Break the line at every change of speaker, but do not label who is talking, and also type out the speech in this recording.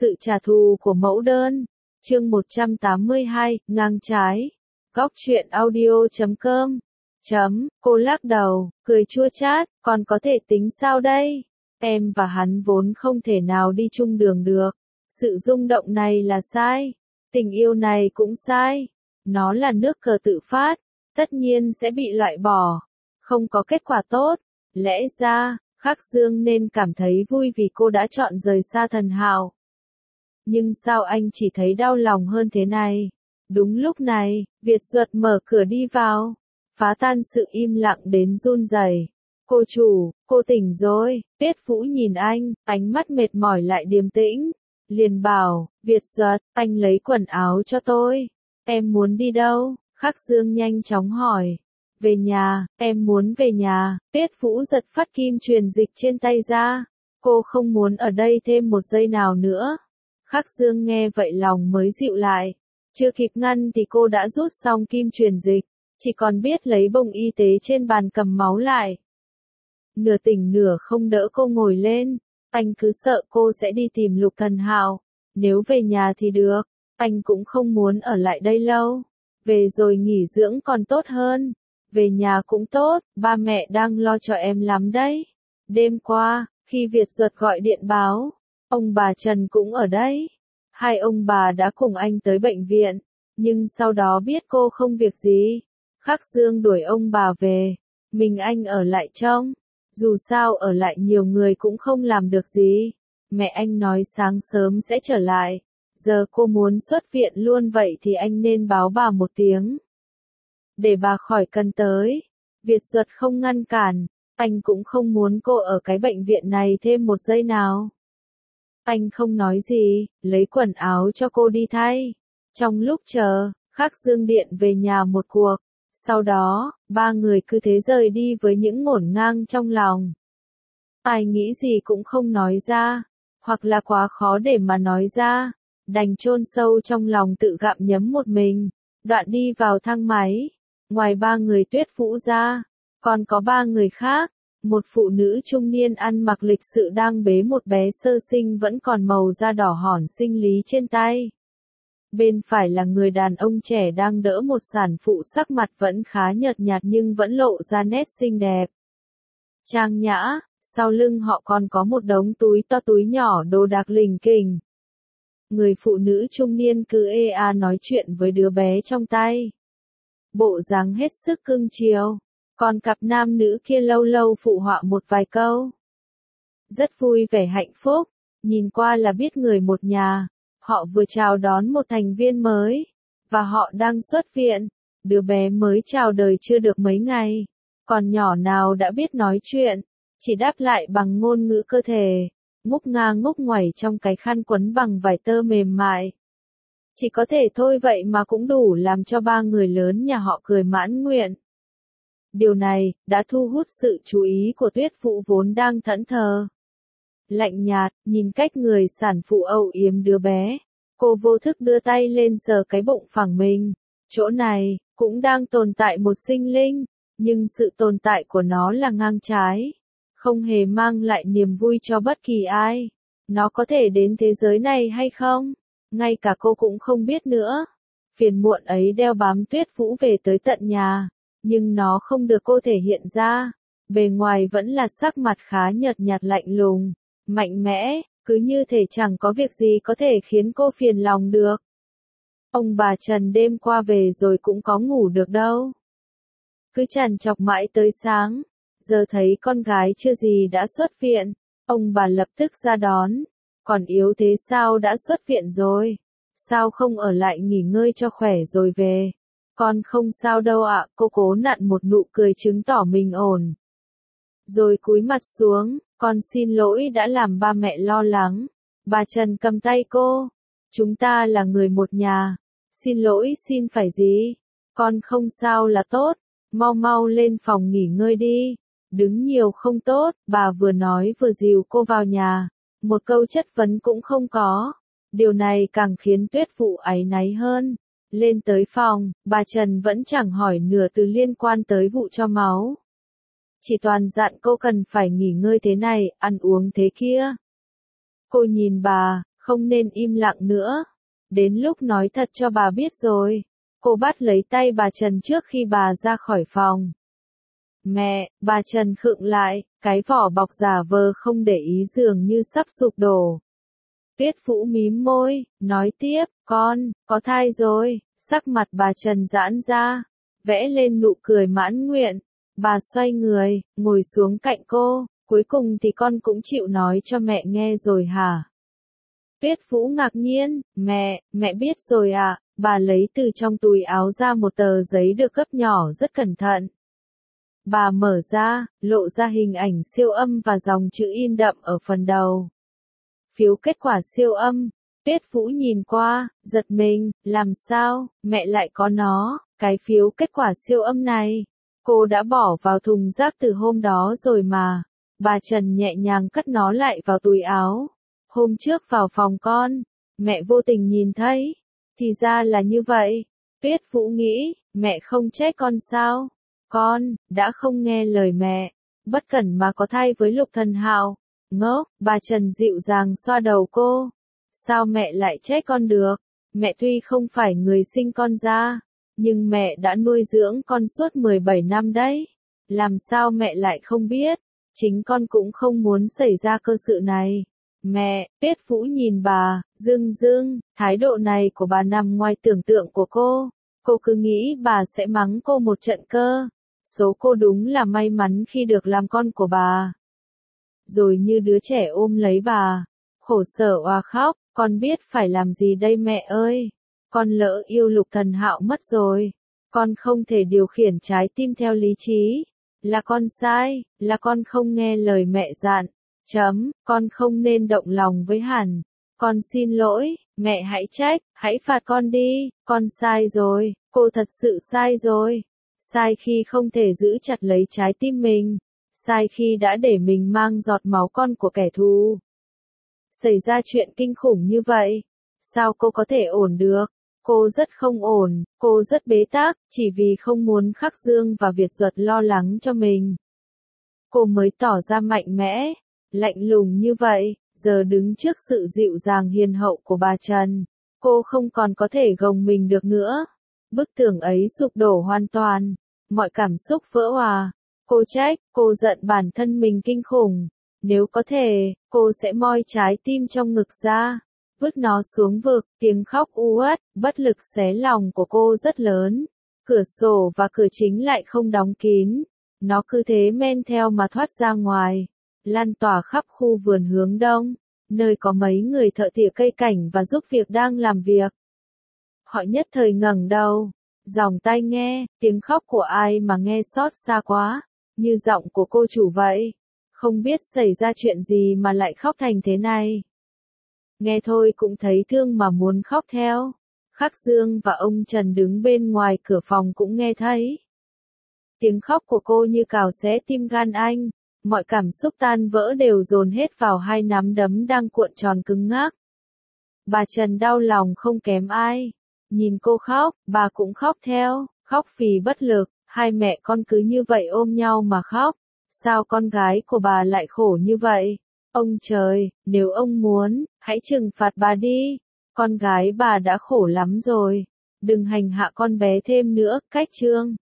Sự trả thù của mẫu đơn. Chương 182, ngang trái. Góc truyện audio.com. Cô lắc đầu, cười chua chát, còn có thể tính sao đây? Em và hắn vốn không thể nào đi chung đường được. Sự rung động này là sai. Tình yêu này cũng sai. Nó là nước cờ tự phát, tất nhiên sẽ bị loại bỏ. Không có kết quả tốt. Lẽ ra, Khắc Dương nên cảm thấy vui vì cô đã chọn rời xa Thần Hạo. Nhưng sao anh chỉ thấy đau lòng hơn thế này? Đúng lúc này, Việt Duật mở cửa đi vào, phá tan sự im lặng đến run rẩy. Cô chủ, cô tỉnh rồi. Tiết Vũ nhìn anh, ánh mắt mệt mỏi lại điềm tĩnh. Liền bảo, Việt Duật, anh lấy quần áo cho tôi. Em muốn đi đâu? Khắc Dương nhanh chóng hỏi. Về nhà, em muốn về nhà. Tiết Vũ giật phát kim truyền dịch trên tay ra. Cô không muốn ở đây thêm một giây nào nữa. Khắc Dương nghe vậy lòng mới dịu lại. Chưa kịp ngăn thì cô đã rút xong kim truyền dịch, chỉ còn biết lấy bông y tế trên bàn cầm máu lại. Nửa tỉnh nửa không đỡ cô ngồi lên. Anh cứ sợ cô sẽ đi tìm Lục Thần Hạo. Nếu về nhà thì được, anh cũng không muốn ở lại đây lâu. Về rồi nghỉ dưỡng còn tốt hơn. Về nhà cũng tốt, ba mẹ đang lo cho em lắm đấy. Đêm qua, khi Việt Duật gọi điện báo, ông bà Trần cũng ở đấy. Hai ông bà đã cùng anh tới bệnh viện, nhưng sau đó biết cô không việc gì. Khắc Dương đuổi ông bà về, mình anh ở lại trông. Dù sao ở lại nhiều người cũng không làm được gì. Mẹ anh nói sáng sớm sẽ trở lại. Giờ cô muốn xuất viện luôn vậy thì anh nên báo bà một tiếng, để bà khỏi cần tới. Việt Duật không ngăn cản, anh cũng không muốn cô ở cái bệnh viện này thêm một giây nào. Anh không nói gì, lấy quần áo cho cô đi thay. Trong lúc chờ, Khắc Dương điện về nhà một cuộc. Sau đó, ba người cứ thế rời đi với những ngổn ngang trong lòng. Ai nghĩ gì cũng không nói ra, hoặc là quá khó để mà nói ra, đành chôn sâu trong lòng tự gặm nhấm một mình. Đoạn đi vào thang máy. Ngoài ba người Tuyết Vũ ra, còn có ba người khác. Một phụ nữ trung niên ăn mặc lịch sự đang bế một bé sơ sinh vẫn còn màu da đỏ hỏn sinh lý trên tay. Bên phải là người đàn ông trẻ đang đỡ một sản phụ sắc mặt vẫn khá nhợt nhạt nhưng vẫn lộ ra nét xinh đẹp, trang nhã. Sau lưng họ còn có một đống túi to túi nhỏ đồ đạc lỉnh kỉnh. Người phụ nữ trung niên cứ ê a nói chuyện với đứa bé trong tay, bộ dáng hết sức cưng chiều. Còn cặp nam nữ kia lâu lâu phụ họa một vài câu. Rất vui vẻ hạnh phúc, nhìn qua là biết người một nhà. Họ vừa chào đón một thành viên mới, và họ đang xuất viện. Đứa bé mới chào đời chưa được mấy ngày, còn nhỏ nào đã biết nói chuyện, chỉ đáp lại bằng ngôn ngữ cơ thể, ngúc nga ngúc ngoảy trong cái khăn quấn bằng vải tơ mềm mại. Chỉ có thể thôi vậy mà cũng đủ làm cho ba người lớn nhà họ cười mãn nguyện. Điều này đã thu hút sự chú ý của Tuyết Vũ vốn đang thẫn thờ. Lạnh nhạt, nhìn cách người sản phụ âu yếm đứa bé. Cô vô thức đưa tay lên sờ cái bụng phẳng mình. Chỗ này, cũng đang tồn tại một sinh linh, nhưng sự tồn tại của nó là ngang trái. Không hề mang lại niềm vui cho bất kỳ ai. Nó có thể đến thế giới này hay không? Ngay cả cô cũng không biết nữa. Phiền muộn ấy đeo bám Tuyết Vũ về tới tận nhà. Nhưng nó không được cô thể hiện ra. Bề ngoài vẫn là sắc mặt khá nhợt nhạt lạnh lùng, mạnh mẽ, cứ như thể chẳng có việc gì có thể khiến cô phiền lòng được. Ông bà Trần đêm qua về rồi cũng có ngủ được đâu. Cứ trằn trọc mãi tới sáng. Giờ thấy con gái chưa gì đã xuất viện, ông bà lập tức ra đón. Còn yếu thế sao đã xuất viện rồi? Sao không ở lại nghỉ ngơi cho khỏe rồi về? Con không sao đâu ạ, cô cố nặn một nụ cười chứng tỏ mình ổn. Rồi cúi mặt xuống, con xin lỗi đã làm ba mẹ lo lắng. Bà Trần cầm tay cô. Chúng ta là người một nhà. Xin lỗi xin phải gì? Con không sao là tốt. Mau mau lên phòng nghỉ ngơi đi. Đứng nhiều không tốt, bà vừa nói vừa dìu cô vào nhà. Một câu chất vấn cũng không có. Điều này càng khiến Tuyết Vũ áy náy hơn. Lên tới phòng, bà Trần vẫn chẳng hỏi nửa từ liên quan tới vụ cho máu. Chỉ toàn dặn cô cần phải nghỉ ngơi thế này, ăn uống thế kia. Cô nhìn bà, không nên im lặng nữa. Đến lúc nói thật cho bà biết rồi. Cô bắt lấy tay bà Trần trước khi bà ra khỏi phòng. Mẹ, bà Trần khựng lại, cái vỏ bọc giả vờ không để ý dường như sắp sụp đổ. Tuyết Vũ mím môi, nói tiếp, con, có thai rồi, sắc mặt bà Trần giãn ra, vẽ lên nụ cười mãn nguyện. Bà xoay người, ngồi xuống cạnh cô, cuối cùng thì con cũng chịu nói cho mẹ nghe rồi hả? Tuyết Vũ ngạc nhiên, mẹ biết rồi ạ, bà lấy từ trong túi áo ra một tờ giấy được gấp nhỏ rất cẩn thận. Bà mở ra, lộ ra hình ảnh siêu âm và dòng chữ in đậm ở phần đầu. Phiếu kết quả siêu âm. Tuyết Vũ nhìn qua, giật mình, làm sao, mẹ lại có nó, cái phiếu kết quả siêu âm này. Cô đã bỏ vào thùng rác từ hôm đó rồi mà. Bà Trần nhẹ nhàng cất nó lại vào túi áo. Hôm trước vào phòng con, mẹ vô tình nhìn thấy. Thì ra là như vậy. Tuyết Vũ nghĩ, mẹ không trách con sao? Con, đã không nghe lời mẹ. Bất cẩn mà có thai với Lục Thần Hạo. Ngốc, bà Trần dịu dàng xoa đầu cô. Sao mẹ lại trách con được? Mẹ tuy không phải người sinh con ra, nhưng mẹ đã nuôi dưỡng con suốt 17 năm đấy. Làm sao mẹ lại không biết? Chính con cũng không muốn xảy ra cơ sự này. Mẹ, Tuyết Vũ nhìn bà, dưng, thái độ này của bà nằm ngoài tưởng tượng của cô. Cô cứ nghĩ bà sẽ mắng cô một trận cơ. Số cô đúng là may mắn khi được làm con của bà. Rồi như đứa trẻ ôm lấy bà, khổ sở oà khóc, con biết phải làm gì đây mẹ ơi. Con lỡ yêu Lục Thần Hạo mất rồi. Con không thể điều khiển trái tim theo lý trí. Là con sai, là con không nghe lời mẹ dặn. Con không nên động lòng với Hàn. Con xin lỗi, mẹ hãy trách, hãy phạt con đi, con sai rồi, cô thật sự sai rồi. Sai khi không thể giữ chặt lấy trái tim mình. Sai khi đã để mình mang giọt máu con của kẻ thù. Xảy ra chuyện kinh khủng như vậy. Sao cô có thể ổn được? Cô rất không ổn, cô rất bế tắc, chỉ vì không muốn Khắc Dương và Việt Duật lo lắng cho mình. Cô mới tỏ ra mạnh mẽ, lạnh lùng như vậy, giờ đứng trước sự dịu dàng hiền hậu của bà Trần. Cô không còn có thể gồng mình được nữa. Bức tường ấy sụp đổ hoàn toàn, mọi cảm xúc vỡ òa. Cô trách, cô giận bản thân mình kinh khủng. Nếu có thể, cô sẽ moi trái tim trong ngực ra, vứt nó xuống vực. Tiếng khóc u uất, bất lực xé lòng của cô rất lớn. Cửa sổ và cửa chính lại không đóng kín. Nó cứ thế men theo mà thoát ra ngoài, lan tỏa khắp khu vườn hướng đông, nơi có mấy người thợ tỉa cây cảnh và giúp việc đang làm việc. Họ nhất thời ngẩng đầu, dòng tai nghe, tiếng khóc của ai mà nghe xót xa quá, như giọng của cô chủ vậy. Không biết xảy ra chuyện gì mà lại khóc thành thế này. Nghe thôi cũng thấy thương mà muốn khóc theo. Khắc Dương và ông Trần đứng bên ngoài cửa phòng cũng nghe thấy. Tiếng khóc của cô như cào xé tim gan anh. Mọi cảm xúc tan vỡ đều dồn hết vào hai nắm đấm đang cuộn tròn cứng ngắc. Bà Trần đau lòng không kém ai. Nhìn cô khóc, bà cũng khóc theo, khóc vì bất lực. Hai mẹ con cứ như vậy ôm nhau mà khóc. Sao con gái của bà lại khổ như vậy? Ông trời, nếu ông muốn, hãy trừng phạt bà đi. Con gái bà đã khổ lắm rồi. Đừng hành hạ con bé thêm nữa, cách chương.